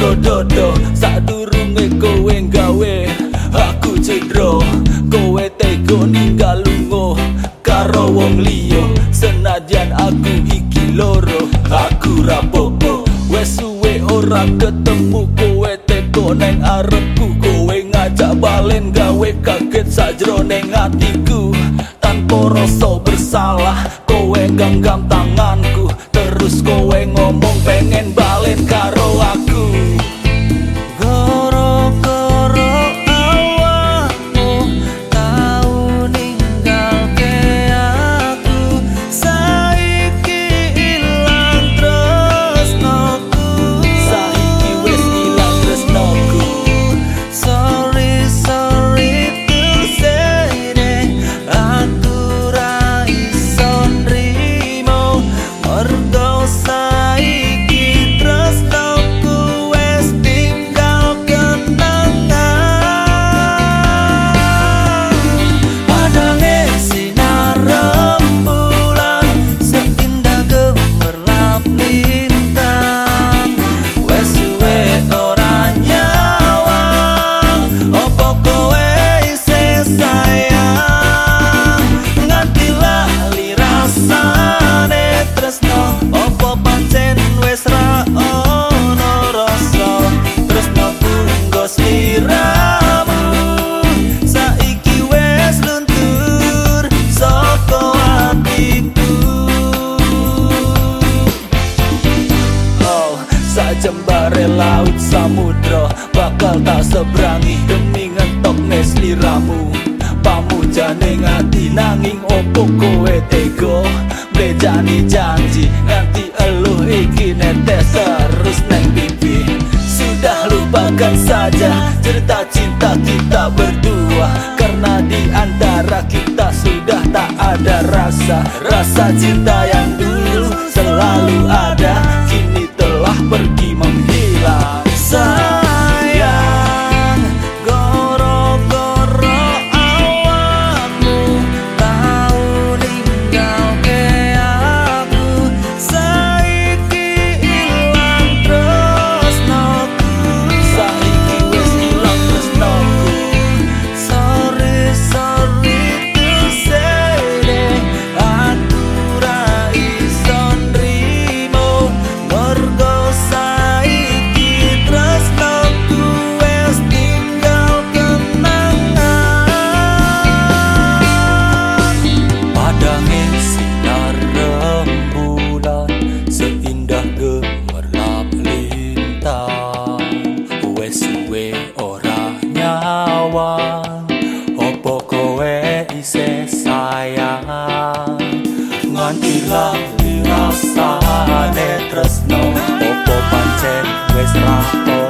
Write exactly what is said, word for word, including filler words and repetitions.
loro dodo sadurunge kowe gawe aku cedro. Kowe tega ninggal lunga karo wong liya, senajan aku iki loro aku rapopo. Wes suwe ora ketemu kowe teko neng arepku, kowe ngajak balen gawe kaget sajroning atiku. Tanpa rasa bersalah kowe genggam tanganku, terus kowe ngomong pengen balen karo aku. Jembare laut samudra bakal tak seberangi demi ngentok nes liramu. Pamujane ngati nanging opo kowe tega blejani janji nganti eluh iki netes terus neng pipi. Sudah lupakan saja cerita cinta kita berdua, karena di antara kita sudah tak ada rasa. Rasa cinta yang dulu selalu ada kini telah pergi menghilang. Sayang, goro-goro awakmu tau ninggal ke aku, saiki ilang tresnoku, saiki wis ilang tresnoku. Sorry, sorry to say that aku ra iso nrimo mergo opo kowe isih sayang, nganti lali rasane tresno, opo pancen wis ra